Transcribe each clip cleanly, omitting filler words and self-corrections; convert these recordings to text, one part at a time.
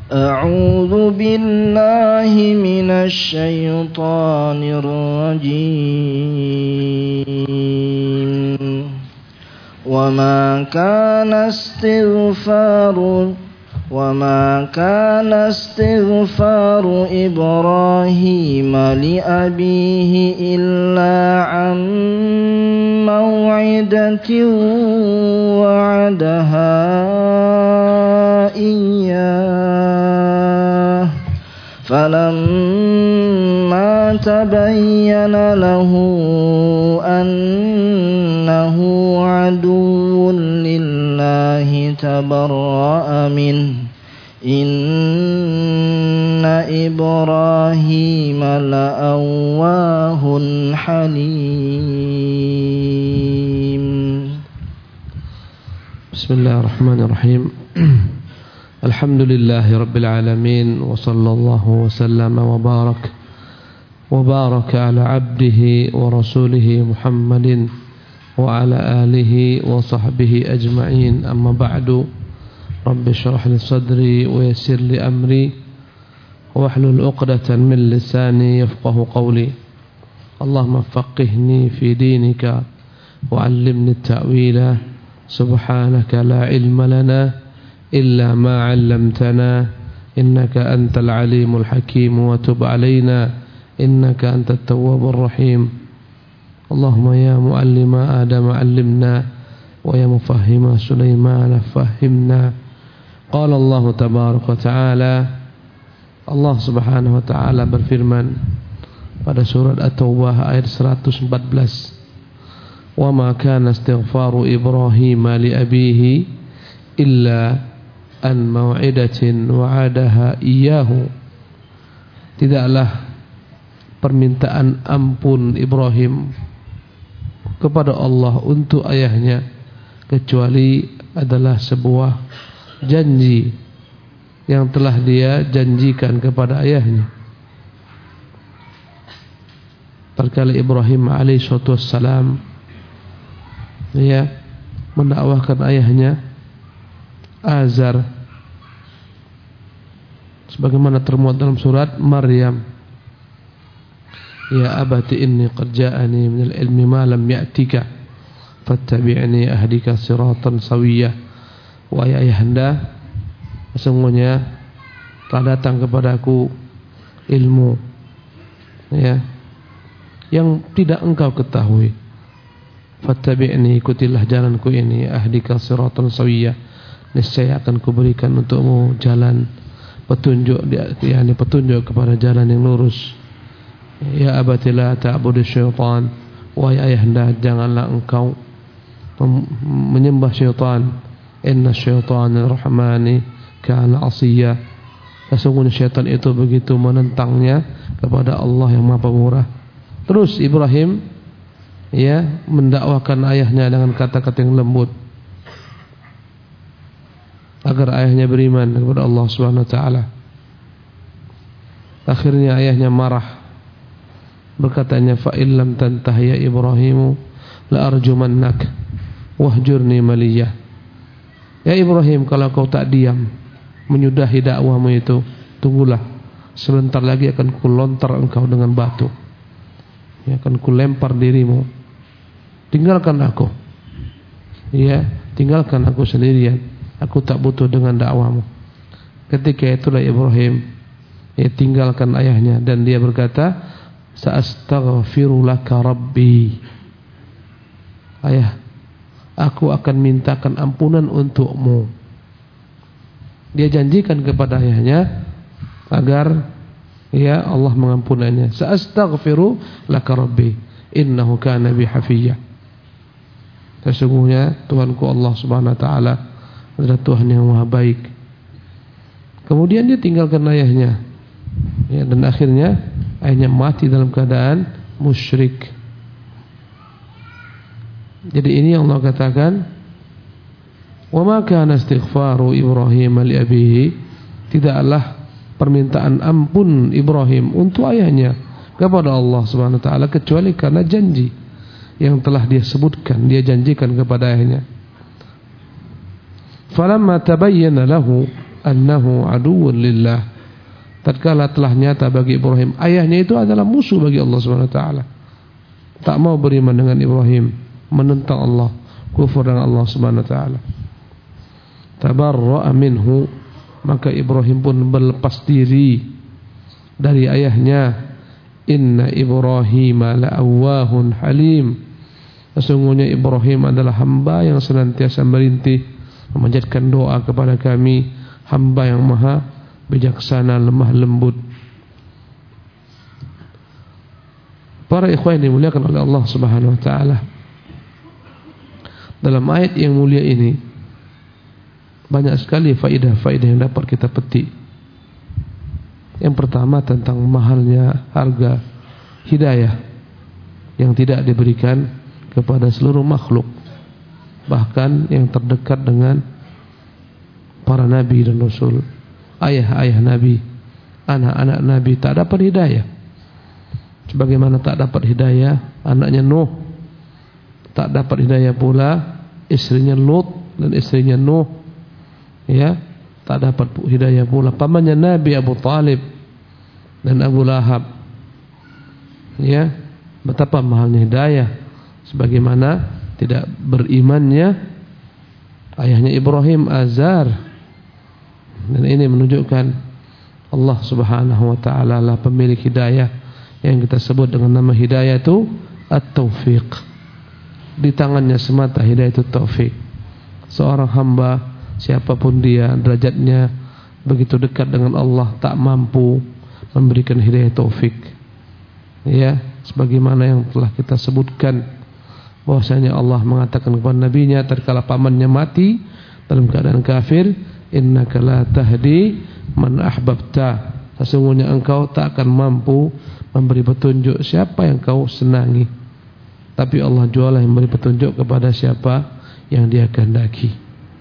أعوذ بالله من الشيطان الرجيم وما كان استغفار إبراهيم لأبيه إلا عن موعدة وعدها إياه فلما تبين له أنه عدو لله تبرأ منه إن إبراهيم لأواه حليم. بسم الله الرحمن الرحيم. الحمد لله رب العالمين وصلى الله وسلم وبارك على عبده ورسوله محمد وعلى آله وصحبه أجمعين. أما بعد، رب اشرح لي صدري ويسر لي أمري واحلل عقدة من لساني يفقه قولي. اللهم فقهني في دينك وعلمني التأويل. سبحانك لا علم لنا إلا ما علمتنا إنك أنت العليم الحكيم وتب علينا إنك أنت التواب الرحيم. اللهم يا معلم آدم علمنا ويا مفهم سليمان فهمنا. قال الله تبارك وتعالى, Allah subhanahu wa ta'ala berfirman pada surat At-Taubah ayat 114, wa ma kana istighfaru Ibrahim li abihi illa an mau'idatin wa'adaha iyyahu. Tidaklah permintaan ampun Ibrahim kepada Allah untuk ayahnya kecuali adalah sebuah janji yang telah dia janjikan kepada ayahnya. Tatkala Ibrahim alaihissalatu wassalam mendakwahkan ayahnya Azar, sebagaimana termuat dalam surat Maryam, ya abati inni qad ja'ani minal ilmi ma lam ya'tika fattabi'ni ahdika siratan sawiyah. Wahai ayahanda, sesungguhnya telah datang kepadaku ilmu yang tidak engkau ketahui. Fattabi'ni, ikutilah jalanku ini, ahdika siratan sawiyah, niscaya akan kuberikan untukmu jalan petunjuk, petunjuk kepada jalan yang lurus. Ya abati la ta'budu syaitan, wahai ayahanda, janganlah engkau menyembah syaitan. Inna syaitanir rahmani kana asiyya, sesungguhnya syaitan itu begitu menentangnya kepada Allah yang Maha Pemurah. Terus Ibrahim mendakwakan ayahnya dengan kata-kata yang lembut agar ayahnya beriman kepada Allah Subhanahu wa taala. Akhirnya ayahnya marah, berkatanya, fa illam tantahi ya Ibrahimu la arjumannak wahjurni maliyah. Ya Ibrahim, kalau kau tak diam menyudahi dakwahmu itu, tunggulah, sebentar lagi akan kulontar engkau dengan batu, akan kulempar dirimu. Tinggalkan aku, tinggalkan aku sendirian, aku tak butuh dengan dakwahmu. Ketika itulah Ibrahim tinggalkan ayahnya dan dia berkata, sa'astaghfiru laka rabbi, ayah, aku akan mintakan ampunan untukmu. Dia janjikan kepada ayahnya agar Allah mengampuninya. Sa'astaghfiru laka rabbi innahu kana bi hafiyya. Sesungguhnya Tuhanku Allah Subhanahu wa taala adalah Tuhan yang Maha baik. Kemudian dia tinggalkan ayahnya, dan akhirnya ayahnya mati dalam keadaan musyrik. Jadi ini yang Allah katakan, wa ma kana istighfaru Ibrahim li abihi, tidaklah permintaan ampun Ibrahim untuk ayahnya kepada Allah Subhanahu wa taala kecuali karena janji yang telah dia sebutkan, dia janjikan kepada ayahnya. Falamma tabayyana lahu, annahu aduwwun lillah. Tatkala telah nyata bagi Ibrahim ayahnya itu adalah musuh bagi Allah Subhanahu wa taala, tak mau beriman dengan Ibrahim, menentang Allah, kufur dengan Allah Subhanahu wa taala. Tabarra'a minhu, maka Ibrahim pun berlepas diri dari ayahnya. Inna Ibrahim la'awwahun halim, sesungguhnya Ibrahim adalah hamba yang senantiasa merintih memanjatkan doa kepada kami, hamba yang maha bijaksana, lemah lembut. Para ikhwan yang dimuliakan oleh Allah Subhanahu wa taala, dalam ayat yang mulia ini banyak sekali faidah-faidah yang dapat kita petik. Yang pertama tentang mahalnya harga hidayah yang tidak diberikan kepada seluruh makhluk, bahkan yang terdekat dengan para nabi dan rasul. Ayah-ayah nabi, anak-anak nabi tak dapat hidayah, sebagaimana tak dapat hidayah anaknya Nuh, tak dapat hidayah pula istrinya Lut dan istrinya Nuh, ya, tak dapat hidayah pula pamannya Nabi Abu Talib dan Abu Lahab. Ya, betapa mahalnya hidayah, sebagaimana tidak berimannya ayahnya Ibrahim, Azar. Dan ini menunjukkan Allah Subhanahu wa taala lah pemilik hidayah yang kita sebut dengan nama hidayah itu at-taufiq. Di tangannya semata hidayah itu taufik. Seorang hamba siapapun dia derajatnya begitu dekat dengan Allah, tak mampu memberikan hidayah taufik. Ya, sebagaimana yang telah kita sebutkan bahwasanya Allah mengatakan kepada nabinya tatkala pamannya mati dalam keadaan kafir, innaka la tahdi man ahbabta, sesungguhnya engkau tak akan mampu memberi petunjuk siapa yang kau senangi, tapi Allah jualah yang memberi petunjuk kepada siapa yang dia kehendaki.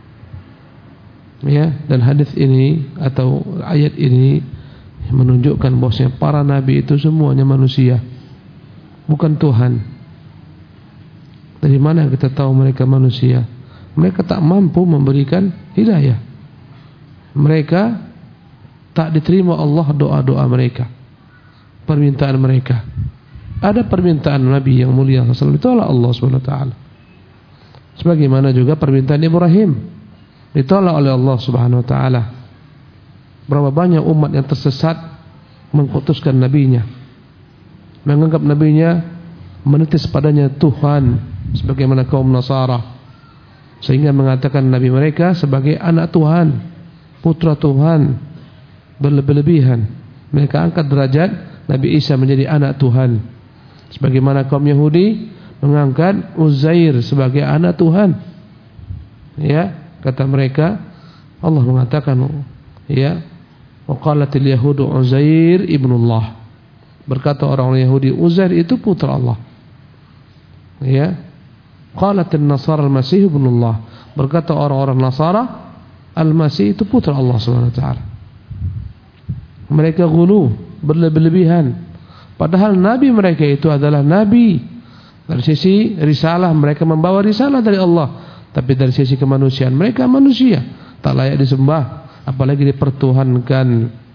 Ya, dan hadis ini atau ayat ini menunjukkan bahwasanya para nabi itu semuanya manusia, bukan Tuhan. Dari mana kita tahu mereka manusia? Mereka tak mampu memberikan hidayah. Mereka tak diterima Allah doa-doa mereka, permintaan mereka. Ada permintaan Nabi yang mulia SAW ditolak Allah SWT. Sebagaimana juga permintaan Ibrahim ditolak oleh Allah Subhanahu wa taala. Berapa banyak umat yang tersesat mengkutuskan nabinya, menganggap nabinya menitis padanya Tuhan, sebagaimana kaum Nasara, sehingga mengatakan nabi mereka sebagai anak Tuhan, putra Tuhan, berlebihan. Mereka angkat derajat Nabi Isa menjadi anak Tuhan, sebagaimana kaum Yahudi mengangkat Uzair sebagai anak Tuhan. Ya, kata mereka, Allah mengatakan, ya, waqalatil yahudu Uzair ibnullah, berkata orang-orang Yahudi Uzair itu putra Allah. Ya, qalatil nasara al-masih ibnullah, berkata orang-orang Nasara Al-Masih itu putra Allah SWT. Mereka ghulu, berlebihan, padahal nabi mereka itu adalah nabi. Dari sisi risalah mereka membawa risalah dari Allah, tapi dari sisi kemanusiaan mereka manusia, tak layak disembah, apalagi dipertuhankan.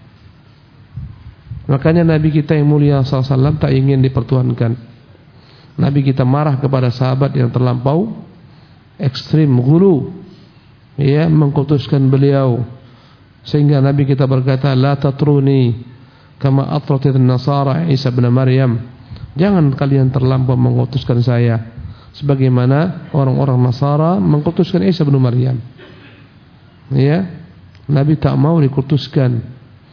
Makanya Nabi kita yang mulia SAW tak ingin dipertuhankan. Nabi kita marah kepada sahabat yang terlampau ekstrim, ghulu, ya, mengkutuskan beliau, sehingga Nabi kita berkata, la tatruni kama atratit nasara Isa bin Maryam, jangan kalian terlampau mengutuskan saya sebagaimana orang-orang Nasara mengkutuskan Isa bin Maryam. Ya, Nabi tak mau dikutuskan,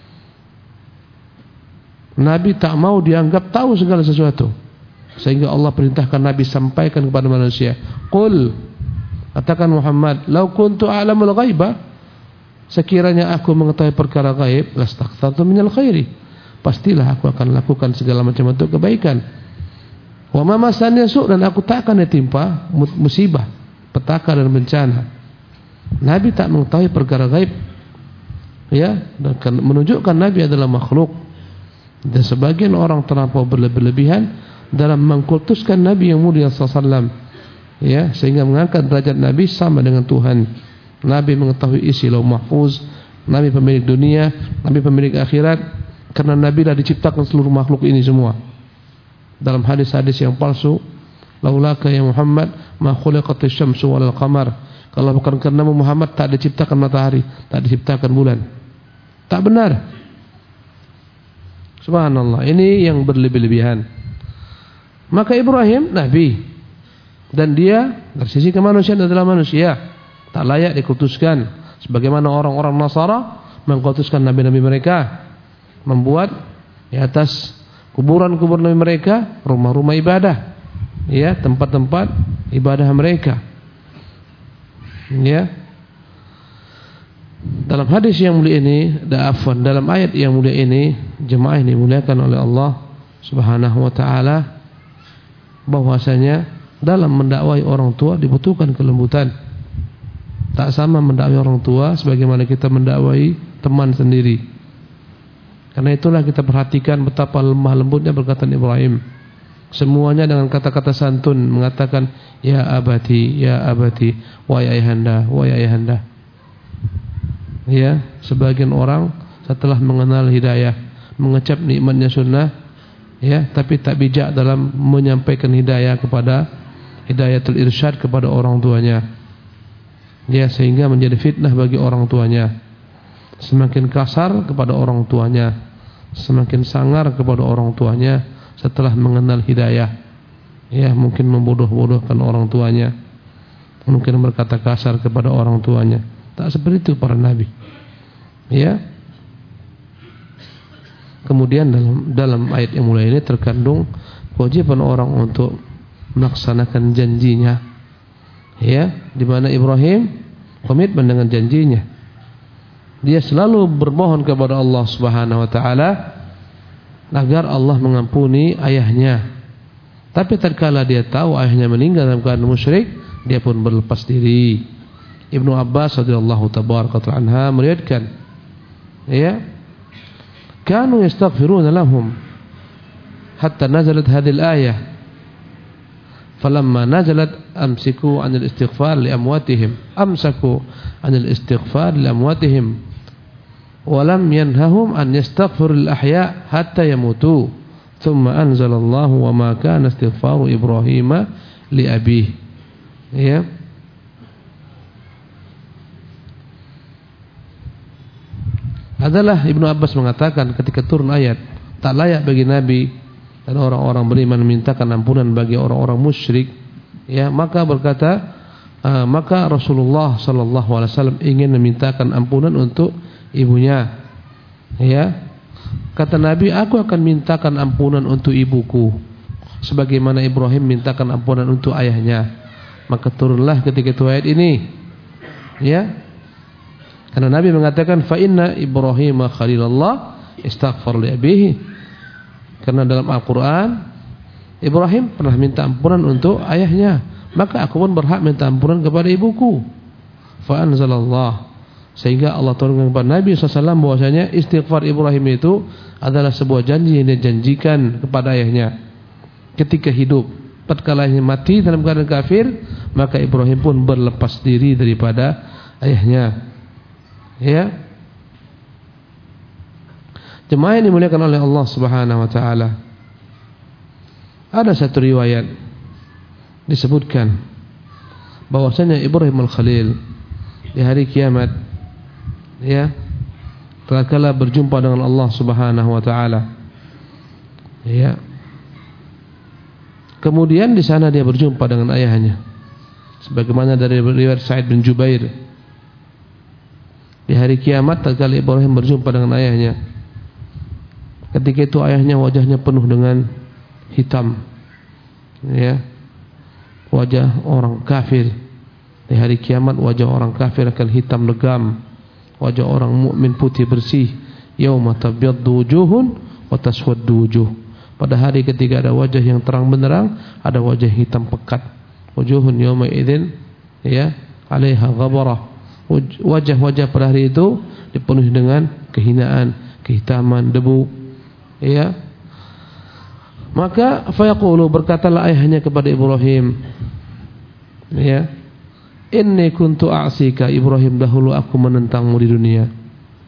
Nabi tak mau dianggap tahu segala sesuatu, sehingga Allah perintahkan Nabi sampaikan kepada manusia, qul, katakan Muhammad, lau kuntu a'lamul ghaiba, sekiranya aku mengetahui perkara gaib, lastaghfartu minal khairi, pastilah aku akan lakukan segala macam bentuk kebaikan. Wa ma masani su', dan aku tak akan ditimpa musibah, petaka dan bencana. Nabi tak mengetahui perkara gaib, ya, dan menunjukkan Nabi adalah makhluk. Dan sebagian orang terlampau berlebihan dalam mengkultuskan Nabi yang mulia SAW, ya, sehingga mengangkat derajat Nabi sama dengan Tuhan. Nabi mengetahui isi lauh mahfuz, Nabi pemilik dunia, Nabi pemilik akhirat, karena Nabi lah diciptakan seluruh makhluk ini semua. Dalam hadis-hadis yang palsu, laulaka ya Muhammad ma khuliqatis syamsu wal qamar. Kalau bukan karena Muhammad tak diciptakan matahari, tak diciptakan bulan. Tak benar. Subhanallah, ini yang berlebih-lebihan. Maka Ibrahim nabi, dan dia dari sisi kemanusiaan adalah manusia, tak layak dikutuskan sebagaimana orang-orang Nasara mengkutuskan nabi-nabi mereka, membuat di atas kuburan-kuburan nabi mereka rumah-rumah ibadah, ya, tempat-tempat ibadah mereka. Ya. Dalam hadis yang mulia ini, dalam ayat yang mulia ini, jemaah ini dimuliakan oleh Allah Subhanahu wa taala, bahwasanya dalam mendakwai orang tua dibutuhkan kelembutan. Tak sama mendakwai orang tua sebagaimana kita mendakwai teman sendiri. Karena itulah kita perhatikan betapa lemah lembutnya perkataan Ibrahim. Semuanya dengan kata-kata santun mengatakan ya abati, wahai ayahanda, wahai ayahanda. Ya, sebagian orang setelah mengenal hidayah, mengecap nikmatnya sunnah, ya, tapi tak bijak dalam menyampaikan hidayatul irsyad kepada orang tuanya. Ya, sehingga menjadi fitnah bagi orang tuanya. Semakin kasar kepada orang tuanya, semakin sangar kepada orang tuanya setelah mengenal hidayah. Ya, mungkin membodoh-bodohkan orang tuanya, mungkin berkata kasar kepada orang tuanya. Tak seperti itu para nabi. Ya. Kemudian dalam ayat yang mulai ini terkandung kewajiban orang untuk melaksanakan janjinya. Ya, di mana Ibrahim komitmen dengan janjinya. Dia selalu bermohon kepada Allah Subhanahu wa taala agar Allah mengampuni ayahnya. Tapi tatkala dia tahu ayahnya meninggal dalam keadaan musyrik, dia pun berlepas diri. Ibnu Abbas radhiyallahu tabaraka anha meriwayatkan, ya, kanu yastaghfiruna lahum hatta nazalat hadhihi al-ayah. Falamma nazalat amsaku 'anil istighfar li amwatihim wa lam yanhahum an yastaghfiru lil ahya hatta yamutu. Thumma anzalallahu wa ma kana istighfaru Ibrahim li abihi. Ya. Adalah Ibnu Abbas mengatakan ketika turun ayat tak layak bagi Nabi dan orang-orang beriman memintakan ampunan bagi orang-orang musyrik, ya, maka Rasulullah sallallahu alaihi wasallam ingin memintakan ampunan untuk ibunya. Ya. Kata Nabi, aku akan mintakan ampunan untuk ibuku sebagaimana Ibrahim mintakan ampunan untuk ayahnya. Maka turunlah ketika itu ayat ini. Ya. Karena Nabi mengatakan fa inna Ibrahim khalilullah istaghfar li abihi. Karena dalam Al-Qur'an Ibrahim pernah minta ampunan untuk ayahnya, maka aku pun berhak minta ampunan kepada ibuku. Fa anzalallah, sehingga Allah turunkan kepada Nabi SAW bahwasanya istighfar Ibrahim itu adalah sebuah janji yang dijanjikan kepada ayahnya ketika hidup. Tatkala ayahnya mati dalam keadaan kafir, maka Ibrahim pun berlepas diri daripada ayahnya. Ya. Jemaah yang dimuliakan oleh Allah Subhanahu wa taala. Ada satu riwayat disebutkan bahwasanya Ibrahim al-Khalil di hari kiamat, ya, tatkala berjumpa dengan Allah Subhanahu wa taala. Ya. Kemudian di sana dia berjumpa dengan ayahnya. Sebagaimana dari riwayat Sa'id bin Jubair. Di hari kiamat tatkala Ibrahim berjumpa dengan ayahnya, ketika itu ayahnya wajahnya penuh dengan hitam, ya, wajah orang kafir. Di hari kiamat wajah orang kafir akan hitam legam, wajah orang mukmin putih bersih. Yauma tabyaddu wujuhun wa taswaddu wujuh. Pada hari ketika ada wajah yang terang benderang, ada wajah hitam pekat. Wujuhun yauma idzin, ya, 'alaiha ghabarah. Wajah-wajah pada hari itu dipenuhi dengan kehinaan, kehitaman, debu, ya. Maka fayaqulu, berkatalah ayahnya kepada Ibrahim, ya, inni kuntu a'sika, Ibrahim, dahulu aku menentangmu di dunia.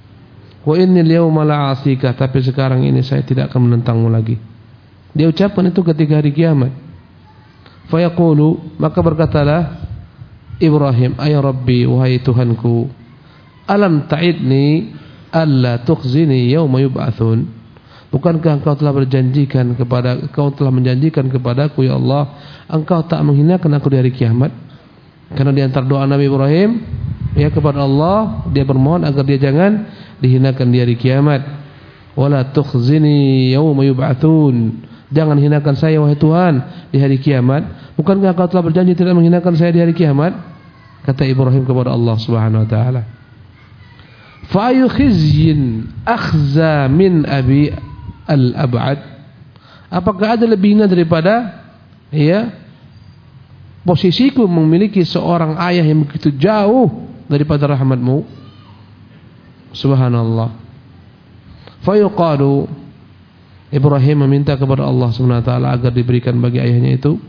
Wa innal yawma la'asika, tapi sekarang ini saya tidak akan menentangmu lagi. Dia ucapkan itu ketika hari kiamat. Fa yaqulu, maka berkatalah Ibrahim, ay Rabbi, wahai Tuhanku, alam ta'idni alla tukhzini yawma yub'atsun. Bukankah engkau telah menjanjikan kepadaku, ya Allah, engkau tak menghinakan aku di hari kiamat? Karena di antara doa Nabi Ibrahim ya kepada Allah, dia bermohon agar dia jangan dihinakan di hari kiamat. Wala tukhzini yawma yub'atsun. Jangan hinakan saya wahai Tuhan di hari kiamat. Bukankah engkau telah berjanji tidak menghinakan saya di hari kiamat? Kata Ibrahim kepada Allah Subhanahu wa taala. Fa ayu khizyin akhza min abi al-ab'ad. Apakah ada lebih hina daripada posisiku memiliki seorang ayah yang begitu jauh daripada rahmatmu? Subhanallah. Fa yuqalu, Ibrahim meminta kepada Allah Subhanahu wa taala agar diberikan bagi ayahnya itu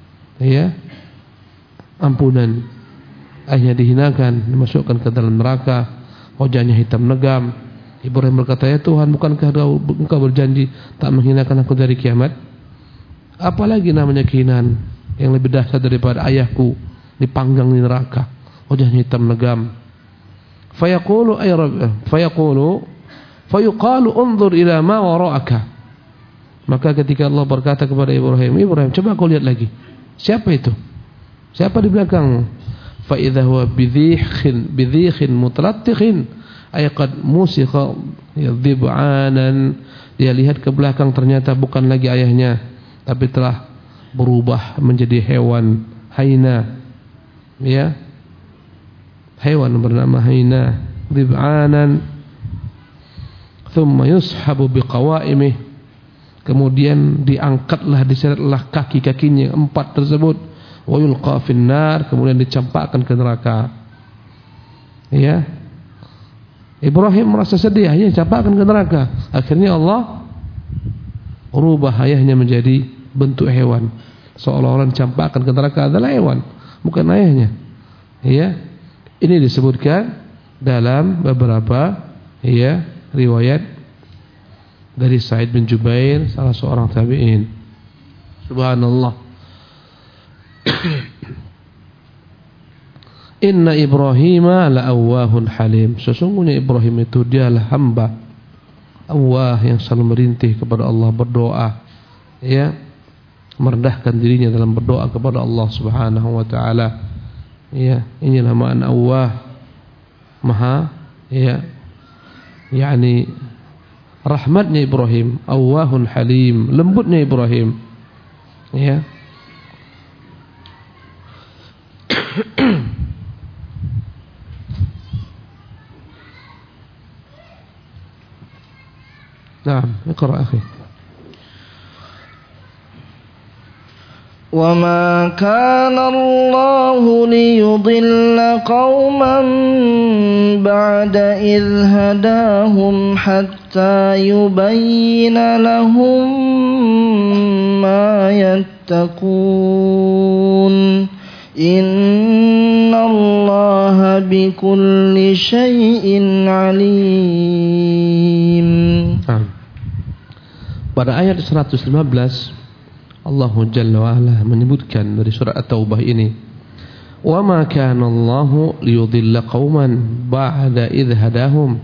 ampunan. Ayahnya dihinakan, dimasukkan ke dalam neraka, wajahnya hitam negam. Ibrahim berkata, ya Tuhan, bukankah engkau berjanji tak menghinakan aku dari kiamat? Apalagi namanya kehinaan yang lebih dahsyat daripada ayahku dipanggang di neraka, wajahnya hitam negam. Fayaqulu ay rabb, fayuqalu unzur ila ma wara'aka. Maka ketika Allah berkata kepada Ibrahim, Ibrahim, coba kau lihat lagi. Siapa itu? Siapa di belakangmu? Fa idza huwa bidhikhin mutalattikhin, ay qad musikha dhib'anan. Dia lihat ke belakang, ternyata bukan lagi ayahnya, tapi telah berubah menjadi hewan haina, hewan bernama haina, dhib'anan. Thumma yushabu biqawaimih, kemudian diangkatlah, diseretlah kaki-kakinya 4 tersebut, wa yulqa finnar, kemudian dicampakkan ke neraka. Ibrahim merasa sedih, ayahnya dicampakkan ke neraka. Akhirnya Allah rubah ayahnya menjadi bentuk hewan, seolah-olah dicampakkan ke neraka adalah hewan, bukan ayahnya. Ini disebutkan dalam beberapa riwayat dari Sa'id bin Jubair, salah seorang tabi'in. Subhanallah. Inna Ibrahima la'awwahun halim. Sesungguhnya Ibrahim itu dialah hamba awwah yang selalu merintih kepada Allah, berdoa, merendahkan dirinya dalam berdoa kepada Allah Subhanahu wa taala. Inilah makna awwah, maha yakni rahmatnya Ibrahim, awwahun halim, lembutnya Ibrahim. نعم اقرأ أخي. وما كان الله ليضل قوما بعد إذ هداهم حتى يبين لهم ما يتقون إن الله بكل شيء عليم. Pada ayat 115 Allah Jalla wa Ala menyebutkan dari surah At-Taubah ini, wa ma kana Allahu liyudilla qauman ba'da idh hadahum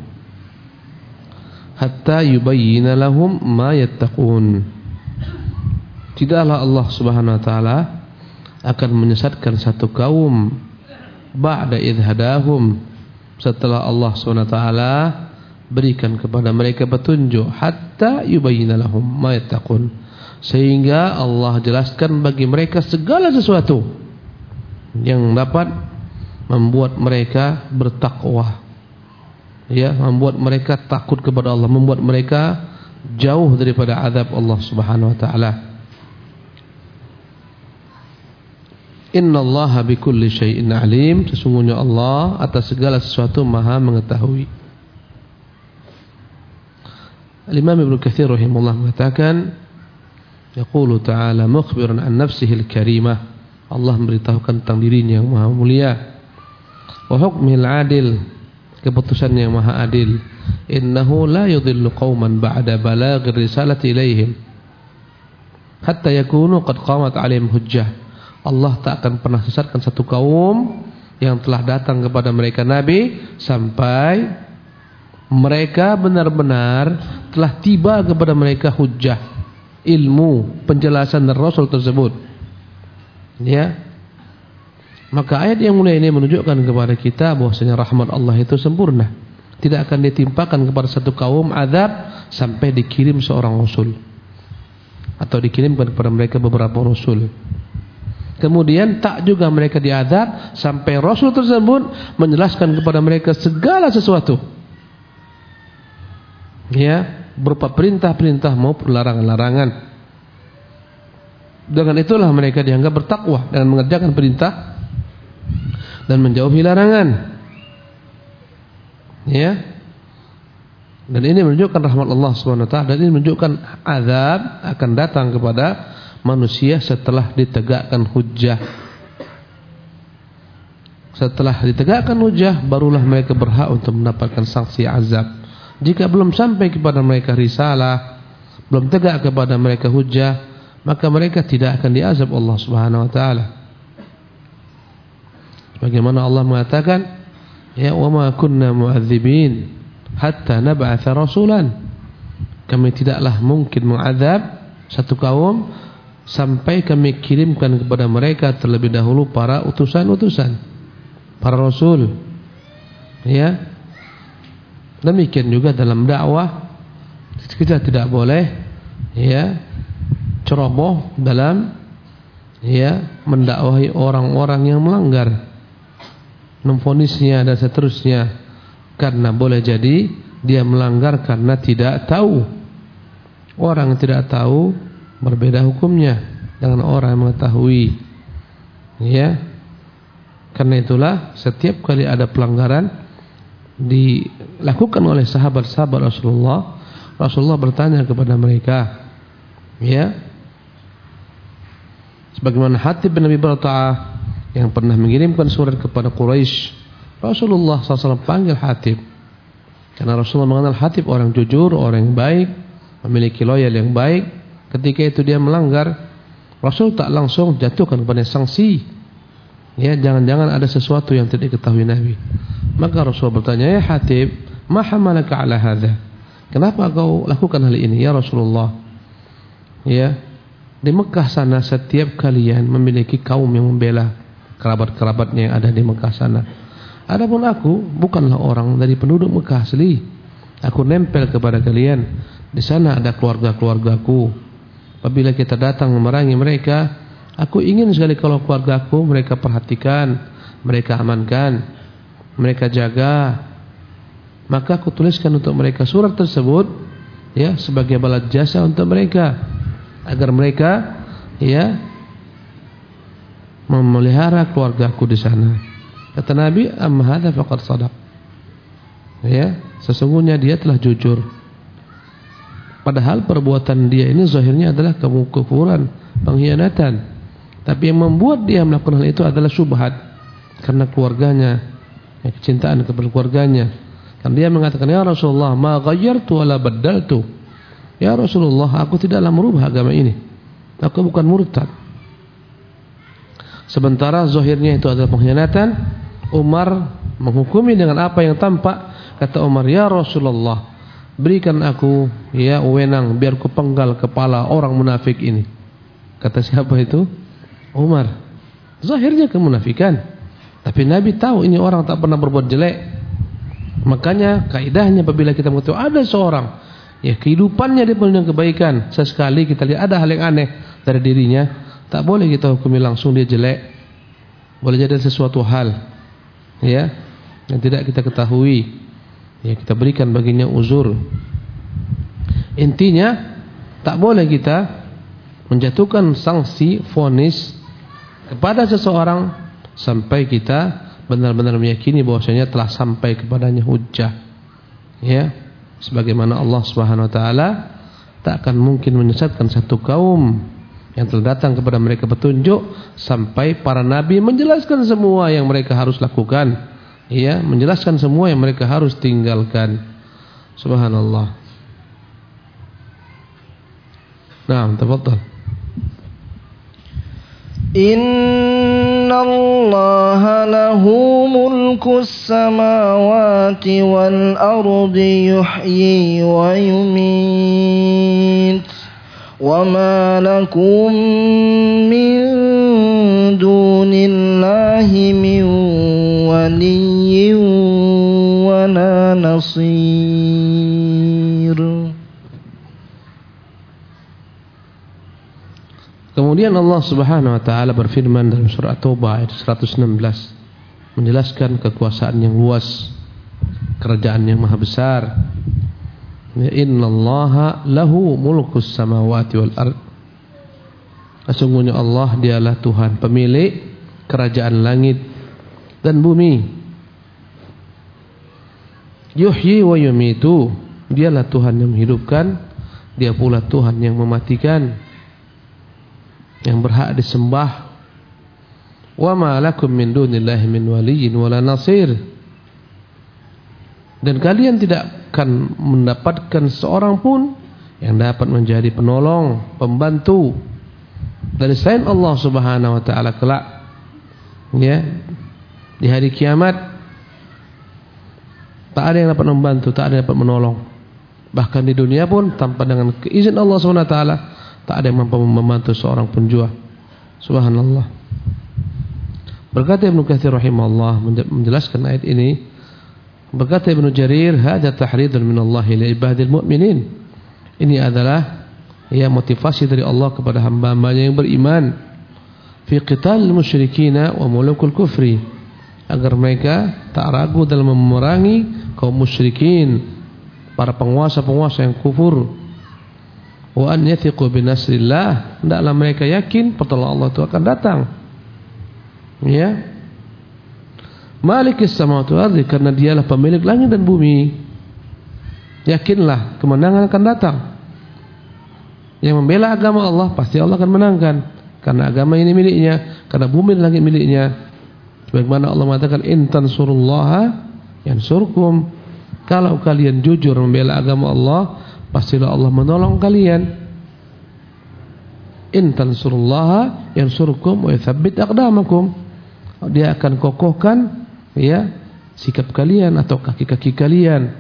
hatta yubayyana lahum ma yattaqun. Tidaklah Allah Subhanahu wa taala akan menyesatkan satu kaum ba'da idh hadahum, setelah Allah Subhanahu wa taala berikan kepada mereka petunjuk, hatta yubayyana lahum ma yattaqun, sehingga Allah jelaskan bagi mereka segala sesuatu yang dapat membuat mereka bertakwa, membuat mereka takut kepada Allah, membuat mereka jauh daripada azab Allah Subhanahu wa taala. Innallaha bikulli syai'in alim, sesungguhnya Allah atas segala sesuatu maha mengetahui. Al-Imam Ibnu Katsir rahimahullah mengatakan, yaqulu ta'ala mukhbiran an nafsihi al-karimah, Allah memberitahukan tentang dirinya yang maha mulia, wa hukmihil adil, keputusan yang maha adil. Innahu la yudhillu qauman ba'da balaghir risalati ilaihim hatta yakunu qad qamat 'alaihim hujjah. Allah tak akan pernah sesatkan satu kaum yang telah datang kepada mereka nabi sampai mereka benar-benar telah tiba kepada mereka hujjah, ilmu, penjelasan dari Rasul tersebut. Ya. Maka ayat yang mulia ini menunjukkan kepada kita bahwasanya rahmat Allah itu sempurna. Tidak akan ditimpakan kepada satu kaum azab sampai dikirim seorang rasul atau dikirimkan kepada mereka beberapa rasul. Kemudian tak juga mereka diazab sampai rasul tersebut menjelaskan kepada mereka segala sesuatu. Ya, berupa perintah-perintah maupun larangan-larangan. Dengan itulah mereka dianggap bertakwa dengan mengerjakan perintah dan menjauhi larangan. Ya. Dan ini menunjukkan rahmat Allah Subhanahu wa taala, dan ini menunjukkan azab akan datang kepada manusia setelah ditegakkan hujjah. Setelah ditegakkan hujjah barulah mereka berhak untuk mendapatkan sanksi azab. Jika belum sampai kepada mereka risalah, belum tegak kepada mereka hujjah, maka mereka tidak akan diazab Allah Subhanahu wa taala. Bagaimana Allah mengatakan, ya wa ma kunna mu'adzibin hatta nab'atsa rasulan. Kami tidaklah mungkin mengazab satu kaum sampai kami kirimkan kepada mereka terlebih dahulu para utusan-utusan, para rasul. Ya. Demikian juga dalam dakwah kita tidak boleh ya ceroboh dalam ya mendakwahi orang-orang yang melanggar, memvonisnya dan seterusnya, karena boleh jadi dia melanggar karena tidak tahu. Orang yang tidak tahu berbeda hukumnya dengan orang yang mengetahui. Ya. Karena itulah setiap kali ada pelanggaran dilakukan oleh sahabat-sahabat Rasulullah, Rasulullah bertanya kepada mereka, ya, sebagaimana Hatib bin Abi Balta'ah yang pernah mengirimkan surat kepada Quraisy, Rasulullah SAW panggil Hatib karena Rasulullah mengenal Hatib orang jujur, orang yang baik, memiliki loyal yang baik. Ketika itu dia melanggar, Rasul tak langsung jatuhkan kepada sanksi. Ya, jangan-jangan ada sesuatu yang tidak diketahui Nabi. Maka Rasul bertanya, ya Hatib, ma hamalaka ala hadha? Kenapa kau lakukan hal ini ya Rasulullah? Ya, di Mekah sana setiap kalian memiliki kaum yang membela kerabat-kerabatnya yang ada di Mekah sana. Adapun aku bukanlah orang dari penduduk Mekah asli. Aku nempel kepada kalian. Di sana ada keluarga-keluargaku. Apabila kita datang memerangi mereka, aku ingin sekali kalau keluargaku mereka perhatikan, mereka amankan, mereka jaga. Maka aku tuliskan untuk mereka surat tersebut, ya, sebagai balas jasa untuk mereka, agar mereka, ya, memelihara keluargaku di sana. Kata Nabi, amma hadza faqad shadaq. Ya, sesungguhnya dia telah jujur. Padahal perbuatan dia ini zahirnya adalah kekufuran, pengkhianatan. Tapi yang membuat dia melakukan hal itu adalah syubhat karena keluarganya, kecintaan kepada keluarganya. Dan dia mengatakan, ya Rasulullah, ma ghayyartu wala baddaltu. Ya Rasulullah, aku tidaklah merubah agama ini. Aku bukan murtad. Sementara zahirnya itu adalah pengkhianatan. Umar menghukumi dengan apa yang tampak. Kata Umar, ya Rasulullah, berikan aku ya wewenang biar ku penggal kepala orang munafik ini. Kata siapa itu? Umar. Zahirnya kemunafikan, tapi Nabi tahu ini orang tak pernah berbuat jelek. Makanya kaidahnya apabila kita mengetahui ada seorang ya kehidupannya dia penuh dengan kebaikan, sesekali kita lihat ada hal yang aneh dari dirinya, tak boleh kita hukumi langsung dia jelek. Boleh jadi sesuatu hal ya yang tidak kita ketahui, ya kita berikan baginya uzur. Intinya tak boleh kita menjatuhkan sanksi vonis kepada seseorang sampai kita benar-benar meyakini bahwasanya telah sampai kepadanya hujjah. Ya, sebagaimana Allah Subhanahu wa taala tak akan mungkin menyesatkan satu kaum yang telah datang kepada mereka petunjuk sampai para nabi menjelaskan semua yang mereka harus lakukan. ya, menjelaskan semua yang mereka harus tinggalkan. Subhanallah. Naam, tafadhal. Inna Allah lahu mulku samawati wal ardi yuhyi wa yumit wa ma lakum min dunillahi min waliyyin wa la nasir. Kemudian Allah Subhanahu wa taala berfirman dalam surah At-Taubah ayat 116 menjelaskan kekuasaan yang luas, kerajaan yang maha besar. Innallaha lahu mulkus samawati wal ard. Sesungguhnya Allah dialah Tuhan pemilik kerajaan langit dan bumi. Yuhyi wa yumitu. Dialah Tuhan yang menghidupkan, dia pula Tuhan yang mematikan, yang berhak disembah. Wa ma lakum min dunillahi min waliyyin wala nasir. Dan kalian tidak akan mendapatkan seorang pun yang dapat menjadi penolong, pembantu dari selain Allah Subhanahu wa taala kelak, ya, di hari kiamat. Tak ada yang dapat membantu, tak ada yang dapat menolong. Bahkan di dunia pun tanpa dengan izin Allah Subhanahu wa taala tak ada yang mampu membantu seorang pun jua. Subhanallah. Berkata Ibnu Katsir rahimahullah menjelaskan ayat ini, berkata Ibnu Jarir, "Hadza tahridun min Allah li ibadil mu'minin." Ini adalah ya motivasi dari Allah kepada hamba-hambanya yang beriman fi qital musyrikina wa mulukul kufri, agar mereka tak ragu dalam memerangi kaum musyrikin, para penguasa-penguasa yang kufur. Wa an yathiqu binasrillah, hendaklah mereka yakin pertolongan Allah itu akan datang. Ya. Malikis samawati wal ardi, karena dialah pemilik langit dan bumi. Yakinlah kemenangan akan datang. Yang membela agama Allah pasti Allah akan menangkan, karena agama ini miliknya, karena bumi dan langit miliknya. Sebagaimana Allah mengatakan, in tansurullaha yansurkum. Kalau kalian jujur membela agama Allah, pastilah Allah menolong kalian. In tansurullaha yansurkum wa yuthabbit aqdamakum. Dia akan kokohkan ya sikap kalian atau kaki-kaki kalian.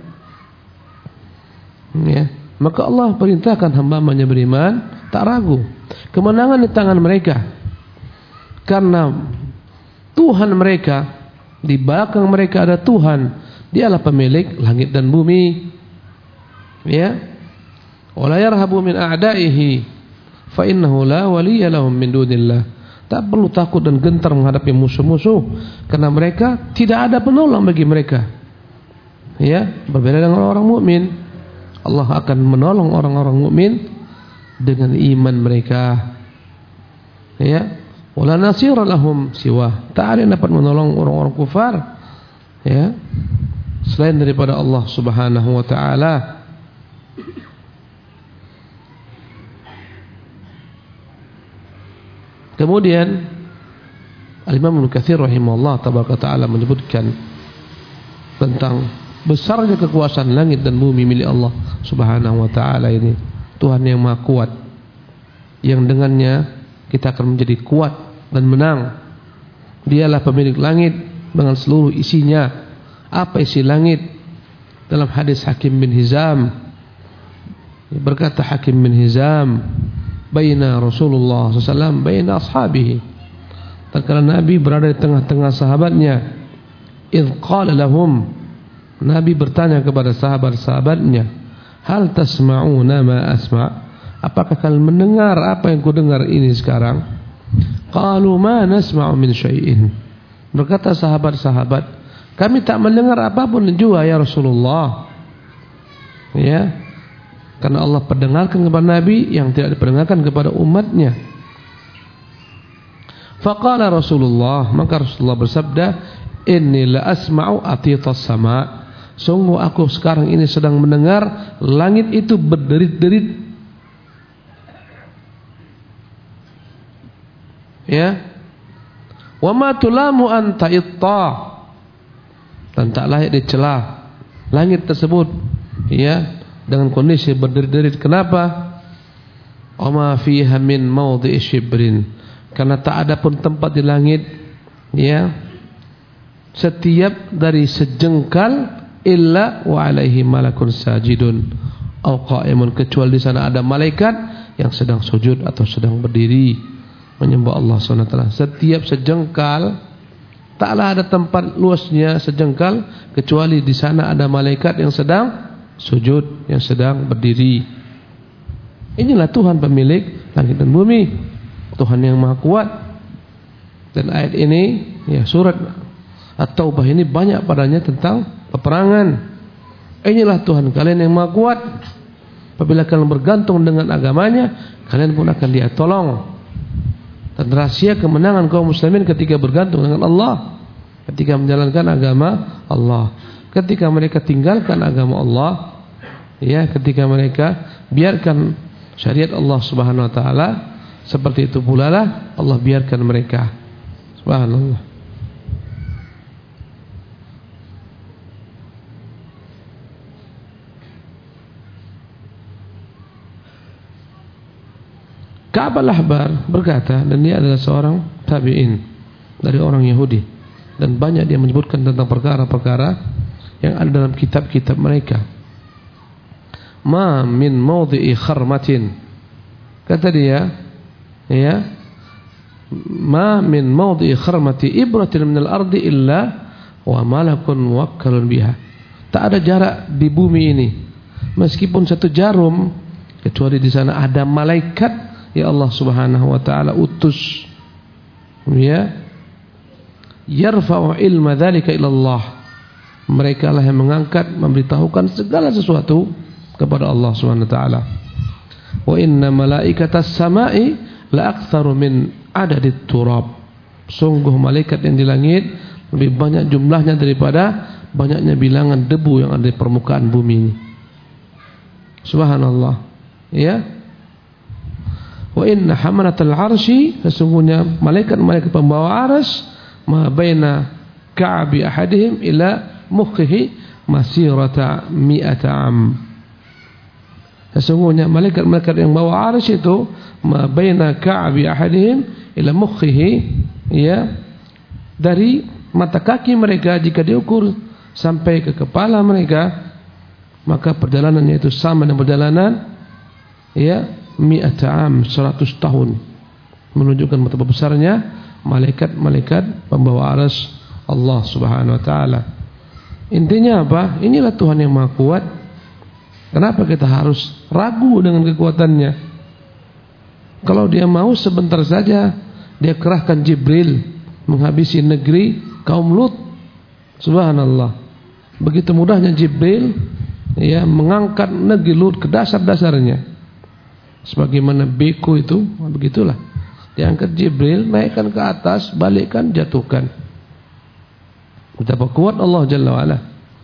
Ya, maka Allah perintahkan hamba-hambanya beriman tak ragu. Kemenangan di tangan mereka, karena Tuhan mereka, di belakang mereka ada Tuhan, dialah pemilik langit dan bumi. Ya. Wala yarhabu min a'daihi fa innahu la waliyya lahum min dunillah. Tak perlu takut dan gentar menghadapi musuh-musuh, karena mereka tidak ada penolong bagi mereka. Ya, berbeda dengan orang mukmin. Allah akan menolong orang-orang mukmin dengan iman mereka. Ya. Wala nasira lahum siwa. Tak ada yang dapat menolong orang-orang kufar, ya, selain daripada Allah Subhanahu wa taala. Kemudian Al-Imam Ibnu Katsir rahimahullah tabaraka taala menyebutkan tentang besarnya kekuasaan langit dan bumi milik Allah Subhanahu wa taala ini. Tuhan yang Maha Kuat, yang dengannya kita akan menjadi kuat dan menang. Dialah pemilik langit dengan seluruh isinya. Apa isi langit? Dalam hadis Hakim bin Hizam, berkata Hakim bin Hizam, baina Rasulullah SAW baina ashabihi, tatkala Nabi berada di tengah-tengah sahabatnya, idh qala lahum, Nabi bertanya kepada sahabat-sahabatnya, hal tasma'una ma asma', apakah kalian mendengar apa yang ku dengar ini sekarang? Qalu ma nasma'u min syai'in. Berkata sahabat-sahabat, kami tak mendengar apapun jua ya Rasulullah. Ya, karena Allah perdengarkan kepada Nabi yang tidak diperdengarkan kepada umatnya. Faqala Rasulullah, maka Rasulullah bersabda, inni la asma'u atitas sama'. Sungguh aku sekarang ini sedang mendengar langit itu berderit-derit. Ya, wa ma tulamu anta itta, dan tak layak dicela langit tersebut, ya, dengan kondisi berdiri-diri. Kenapa? Wama fiha min mawdi'i shibrin, karena tak ada pun tempat di langit, ya, setiap dari sejengkal illa wa alaihi malakun sajidun aw qa'imun, kecuali di sana ada malaikat yang sedang sujud atau sedang berdiri menyembah Allah SWT. Setiap sejengkal, taklah ada tempat luasnya sejengkal kecuali di sana ada malaikat yang sedang sujud, yang sedang berdiri. Inilah Tuhan pemilik langit dan bumi, Tuhan yang Maha Kuat. Dan ayat ini, ya, surat At-Taubah ini banyak padanya tentang peperangan. Inilah Tuhan kalian yang Maha Kuat. Apabila kalian bergantung dengan agamanya, kalian pun akan Dia tolong. Dan rahasia kemenangan kaum muslimin ketika bergantung dengan Allah, ketika menjalankan agama Allah, ketika mereka tinggalkan agama Allah, ya, ketika mereka biarkan syariat Allah Subhanahu wa taala, seperti itu pula lah Allah biarkan mereka. Subhanallah. Ka'ab al-Ahbar berkata, dan dia adalah seorang tabi'in dari orang Yahudi, dan banyak dia menyebutkan tentang perkara-perkara yang ada dalam kitab-kitab mereka. Ma min mawdi'i kharmatin, kata dia, ya, ma min mawdi'i kharmati ibratin minal ardi illa wa malakun muwakkalun biha. Tak ada jarak di bumi ini meskipun satu jarum, kecuali di sana ada malaikat ya Allah Subhanahu wa taala utus, ya, yarfa'u ilma dzalika ila Allah. Mereka lah yang mengangkat, memberitahukan segala sesuatu kepada Allah Subhanahu wa taala. Wa inna malaikatas samai la aktsaru min adadit turab. Sungguh malaikat yang di langit lebih banyak jumlahnya daripada banyaknya bilangan debu yang ada di permukaan bumi ini. Subhanallah, ya. Wa inna hamalatal arsy, sesungguhnya malaikat-malaikat pembawa arsy, ma baina ka'bi ahadihim ila mukhihi masirata mi'ata am. Sesungguhnya malaikat-malaikat yang bawa arsy itu, ma baina ka'bi ahadihim ila mukhihi, ya, dari mata kaki mereka jika diukur sampai ke kepala mereka, maka perjalanannya itu sama dengan perjalanan, ya, mi'ata am, 100 tahun, menunjukkan betapa besarnya malaikat-malaikat pembawa arsy Allah Subhanahu wa taala. Intinya apa? Inilah Tuhan yang Maha Kuat. Kenapa kita harus ragu dengan kekuatannya? Kalau Dia mau sebentar saja Dia kerahkan Jibril menghabisi negeri kaum Lut. Subhanallah. Begitu mudahnya Jibril, ya, mengangkat negeri Lut ke dasar-dasarnya. Sebagaimana beko itu, begitulah. Diangkat Jibril, naikkan ke atas, balikkan, jatuhkan. Betapa kuat Allah Jalla wa'ala.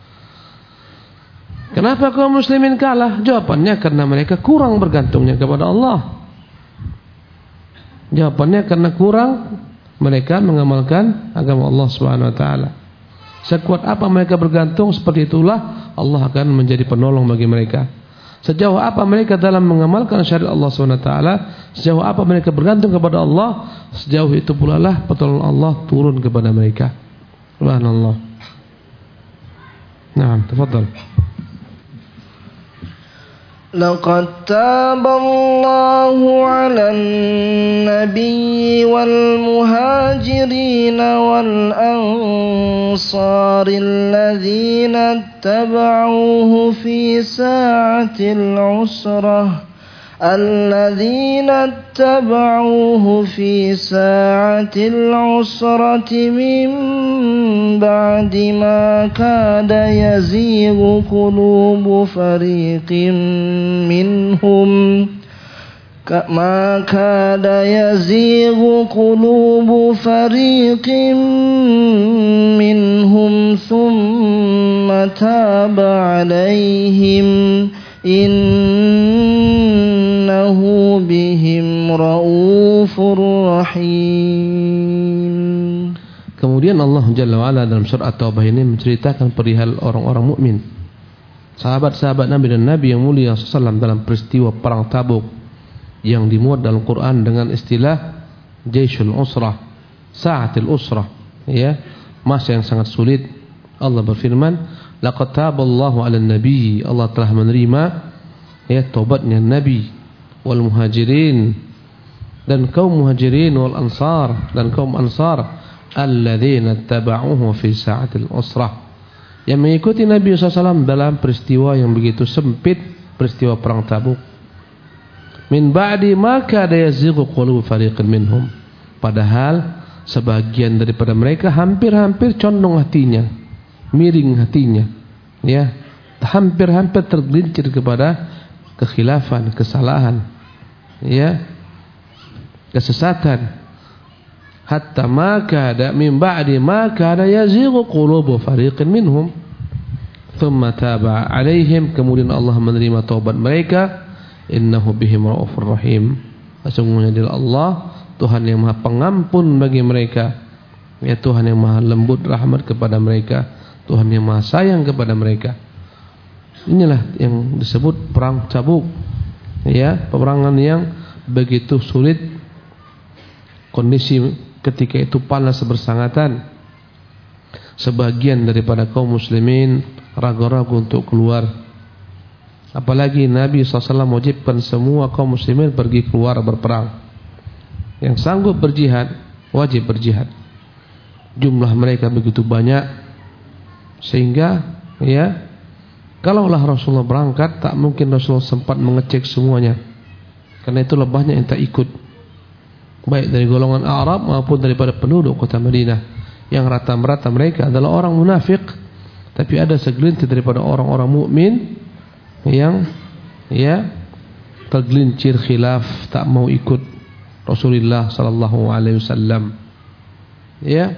Kenapa kaum muslimin kalah? Jawabannya karena mereka kurang bergantungnya kepada Allah. Jawabannya karena kurang mereka mengamalkan agama Allah Subhanahu wa taala. Sekuat apa mereka bergantung, seperti itulah Allah akan menjadi penolong bagi mereka. Sejauh apa mereka dalam mengamalkan syariat Allah SWT, sejauh apa mereka bergantung kepada Allah, sejauh itu pula lah pertolongan Allah turun kepada mereka. Subhanallah. Naam, tafadhal. لقد تاب الله على النبي والمهاجرين والأنصار الذين اتبعوه في ساعة العسرة من بعد ما كاد يزيغ قلوب فريق منهم ثم تاب عليهم إنه بهم رؤوف رحيم. Kemudian Allah Jalla wa'ala dalam surah At-Taubah ini menceritakan perihal orang-orang mukmin, sahabat-sahabat Nabi dan Nabi yang mulia SAW dalam peristiwa perang Tabuk yang dimuat dalam Quran dengan istilah Jaishul Usrah, Sa'atil Usrah, ya, masa yang sangat sulit. Allah berfirman, laqad taballahu 'alan nabi, Allah telah menerima ya taubatnya Nabi wal muhajirin, dan kaum muhajirin, wal ansar, dan kaum ansar, alladzina taba'uhu fi sa'atil usrah, yang mengikuti Nabi SAW dalam peristiwa yang begitu sempit, peristiwa perang Tabuk. Min ba'di ma kada yazighu qulubu fariqin minhum, padahal sebagian daripada mereka hampir-hampir condong hatinya, miring hatinya, ya, hampir-hampir tergelincir kepada kekhilafan, kesalahan, ya, kesesatan. Hatta ma kada min ba'di ma kada yazighu qulubu fariqin minhum thumma taba 'alaihim, kemudian Allah menerima taubat mereka. Innahu bihim raufur rahim, sesungguhnya dia Allah Tuhan yang Maha Pengampun bagi mereka, ya, Tuhan yang Maha Lembut rahmat kepada mereka, Tuhan yang Maha Sayang kepada mereka. Inilah yang disebut perang Tabuk, ya, peperangan yang begitu sulit, kondisi ketika itu panas bersangatan. Sebagian daripada kaum muslimin ragu-ragu untuk keluar. Apalagi Nabi SAW wajibkan semua kaum muslimin pergi keluar berperang. Yang sanggup berjihad wajib berjihad. Jumlah mereka begitu banyak sehingga, ya, kalaulah Rasulullah berangkat, tak mungkin Rasulullah sempat mengecek semuanya. Karena itu lebahnya yang tak ikut, baik dari golongan Arab maupun daripada penduduk kota Madinah. Yang rata-rata mereka adalah orang munafik, tapi ada segelintir daripada orang-orang mukmin yang, ya, tergelincir khilaf, tak mau ikut Rasulullah sallallahu alaihi wasallam, ya.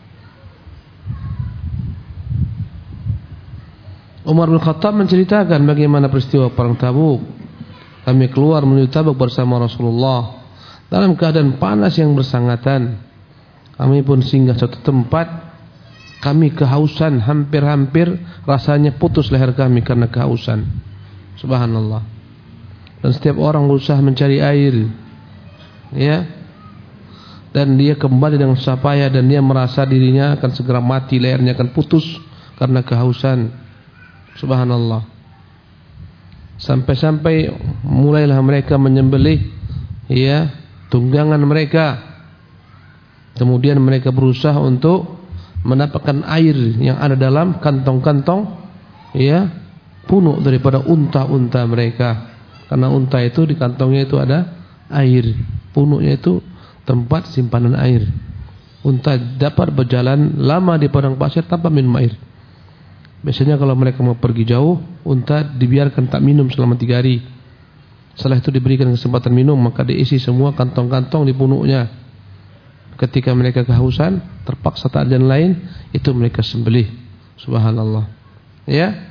Umar bin Khattab menceritakan bagaimana peristiwa perang Tabuk. Kami keluar menuju Tabuk bersama Rasulullah dalam keadaan panas yang bersangatan. Kami pun singgah suatu tempat. Kami kehausan, hampir-hampir rasanya putus leher kami karena kehausan. Subhanallah. Dan setiap orang berusaha mencari air, ya, dan dia kembali dengan susah payah, dan dia merasa dirinya akan segera mati, lehernya akan putus karena kehausan. Subhanallah. Sampai-sampai mulailah mereka menyembelih, ya, tunggangan mereka. Kemudian mereka berusaha untuk mendapatkan air yang ada dalam kantong-kantong, ya, punuk daripada unta-unta mereka. Karena unta itu di kantongnya itu ada air, punuknya itu tempat simpanan air. Unta dapat berjalan lama di padang pasir tanpa minum air. Biasanya kalau mereka mau pergi jauh, unta dibiarkan tak minum selama 3 hari. Setelah itu diberikan kesempatan minum, maka diisi semua kantong-kantong di punuknya. Ketika mereka kehausan, terpaksa tak ada jalan lain, itu mereka sembelih. Subhanallah, ya.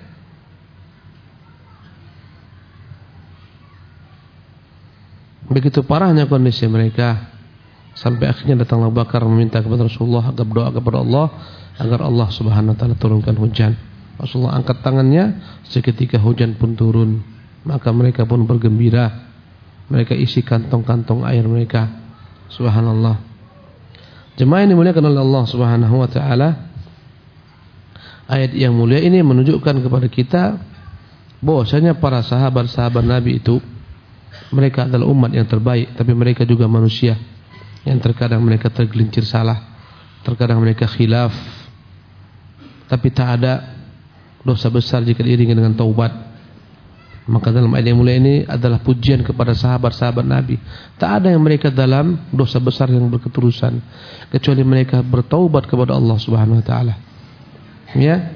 Begitu parahnya kondisi mereka, sampai akhirnya datang Abu Bakar meminta kepada Rasulullah agar berdoa kepada Allah agar Allah Subhanahu wa taala turunkan hujan. Rasulullah angkat tangannya, seketika hujan pun turun. Maka mereka pun bergembira. Mereka isi kantong-kantong air mereka. Subhanallah. Jemaah yang dimuliakan oleh Allah Subhanahu wa taala, ayat yang mulia ini menunjukkan kepada kita bahwasanya para sahabat-sahabat Nabi itu, mereka adalah umat yang terbaik, tapi mereka juga manusia yang terkadang mereka tergelincir salah, terkadang mereka khilaf, tapi tak ada dosa besar jika diiringi dengan taubat. Maka dalam ayat yang mulia ini adalah pujian kepada sahabat-sahabat Nabi. Tak ada yang mereka dalam dosa besar yang berketerusan, kecuali mereka bertaubat kepada Allah Subhanahu wa taala. Ya.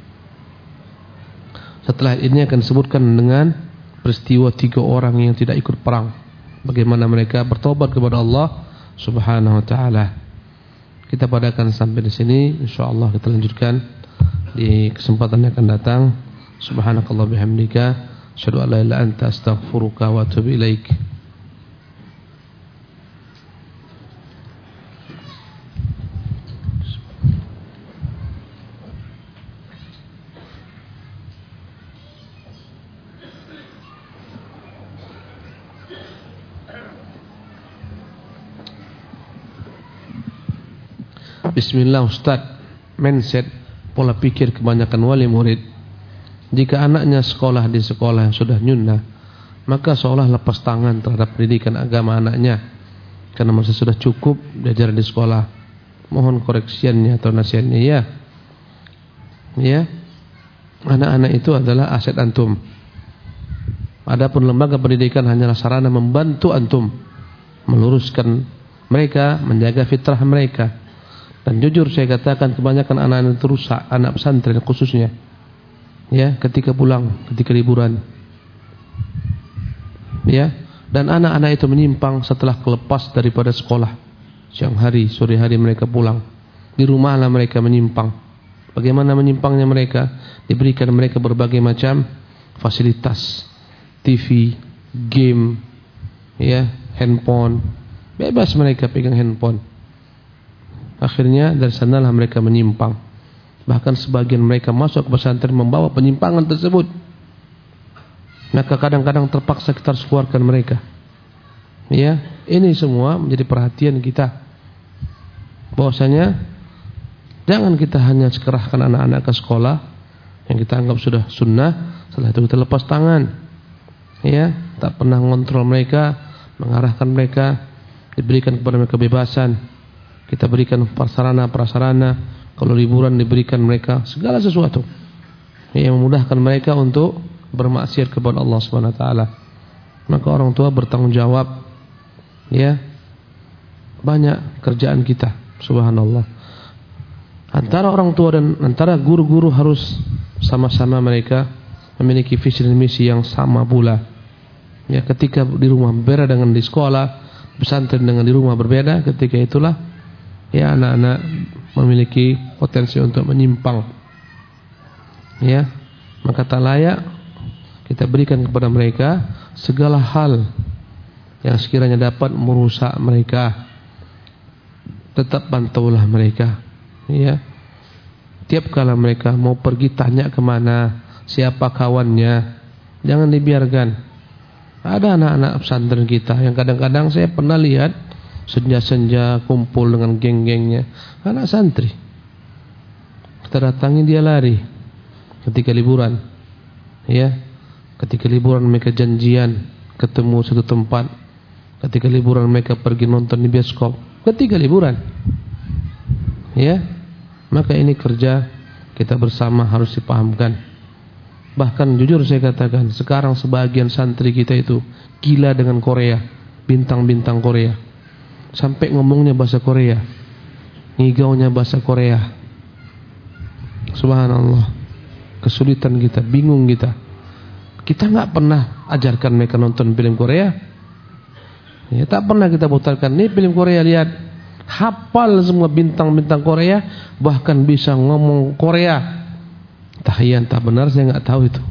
Setelah ini akan disebutkan dengan peristiwa 3 orang yang tidak ikut perang, bagaimana mereka bertobat kepada Allah Subhanahu wa taala. Kita padakan sampai di sini, insyaallah kita lanjutkan di kesempatan yang akan datang. Subhanakallah bihamdika, asyhadu an la ilaha illa anta, astaghfiruka wa atubu ilaik. bismillah Ustaz, mindset, pola pikir kebanyakan wali murid. Jika anaknya sekolah di sekolah yang sudah nyunnah, maka seolah lepas tangan terhadap pendidikan agama anaknya, karena masa sudah cukup belajar di sekolah. Mohon koreksiannya atau nasihatnya ya. Ya, anak-anak itu adalah aset antum. Adapun lembaga pendidikan hanyalah sarana membantu antum meluruskan mereka, menjaga fitrah mereka. Dan jujur saya katakan kebanyakan anak-anak itu rusak, anak pesantren khususnya. Ya, ketika pulang, ketika liburan. Ya, dan anak-anak itu menyimpang setelah kelepas daripada sekolah. Siang hari, sore hari mereka pulang. Di rumahlah mereka menyimpang. Bagaimana menyimpangnya mereka? Diberikan mereka berbagai macam fasilitas, TV, game, ya, handphone. Bebas mereka pegang handphone. Akhirnya dari sanalah mereka menyimpang. Bahkan sebagian mereka masuk ke pesantren membawa penyimpangan tersebut. Maka kadang-kadang terpaksa kita harus keluarkan mereka. Ya, ini semua menjadi perhatian kita. Bahwasanya jangan kita hanya sekerahkan anak-anak ke sekolah yang kita anggap sudah sunnah, setelah itu kita lepas tangan. Ya, tak pernah mengontrol mereka, mengarahkan mereka, diberikan kepada mereka kebebasan. Kita berikan prasarana, kalau liburan diberikan mereka segala sesuatu yang memudahkan mereka untuk bermaksiat kepada Allah Subhanahu wa taala. Maka orang tua bertanggung jawab. Ya. Banyak kerjaan kita, subhanallah. Antara orang tua dan antara guru-guru harus sama-sama mereka memiliki visi dan misi yang sama pula. Ya, ketika di rumah berbeda dengan di sekolah, pesantren dengan di rumah berbeda, ketika itulah ya anak-anak memiliki potensi untuk menyimpang. Ya, maka tak layak kita berikan kepada mereka segala hal yang sekiranya dapat merusak mereka. Tetap pantaulah mereka. Ya, tiap kala mereka mau pergi tanya kemana, siapa kawannya, jangan dibiarkan. Ada anak-anak pesantren kita yang kadang-kadang saya pernah lihat senja-senja kumpul dengan geng-gengnya, anak santri. Kita datangi dia lari ketika liburan. Ya, ketika liburan mereka janjian ketemu satu tempat. Ketika liburan mereka pergi nonton di bioskop. Ketika liburan. Ya. Maka ini kerja kita bersama harus dipahamkan. Bahkan jujur saya katakan, sekarang sebagian santri kita itu gila dengan Korea, bintang-bintang Korea. Sampai ngomongnya bahasa Korea, ngigaunya bahasa Korea. Subhanallah. Kesulitan kita, bingung kita. Kita nggak pernah ajarkan mereka nonton film Korea. Ya, tak pernah kita putarkan, nih film Korea, lihat. Hafal semua bintang-bintang Korea, bahkan bisa ngomong Korea. Tahiyan tak benar, saya nggak tahu itu.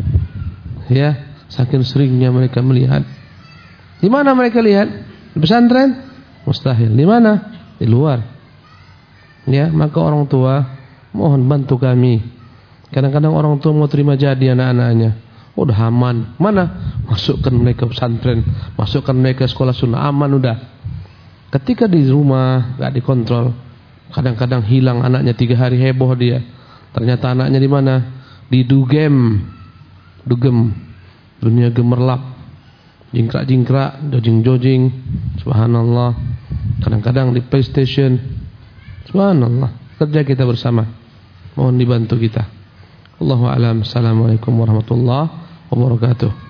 Ya, saking seringnya mereka melihat. Di mana mereka lihat? Di pesantren? Mustahil. Di mana? Di luar. Ya, maka orang tua mohon bantu kami. Kadang-kadang orang tua mau terima jadi anak-anaknya. Udah aman. Mana? Masukkan mereka pesantren, masukkan mereka sekolah sunnah, aman udah. Ketika di rumah gak dikontrol, kadang-kadang hilang anaknya 3 hari, heboh dia. Ternyata anaknya di mana? Di dugem, dunia gemerlap, jingkrak-jingkrak, jojing-jojing, subhanallah. Kadang-kadang di PlayStation, subhanallah. Kerja kita bersama, mohon dibantu kita. Allahu a'lam. Assalamualaikum warahmatullahi wabarakatuh.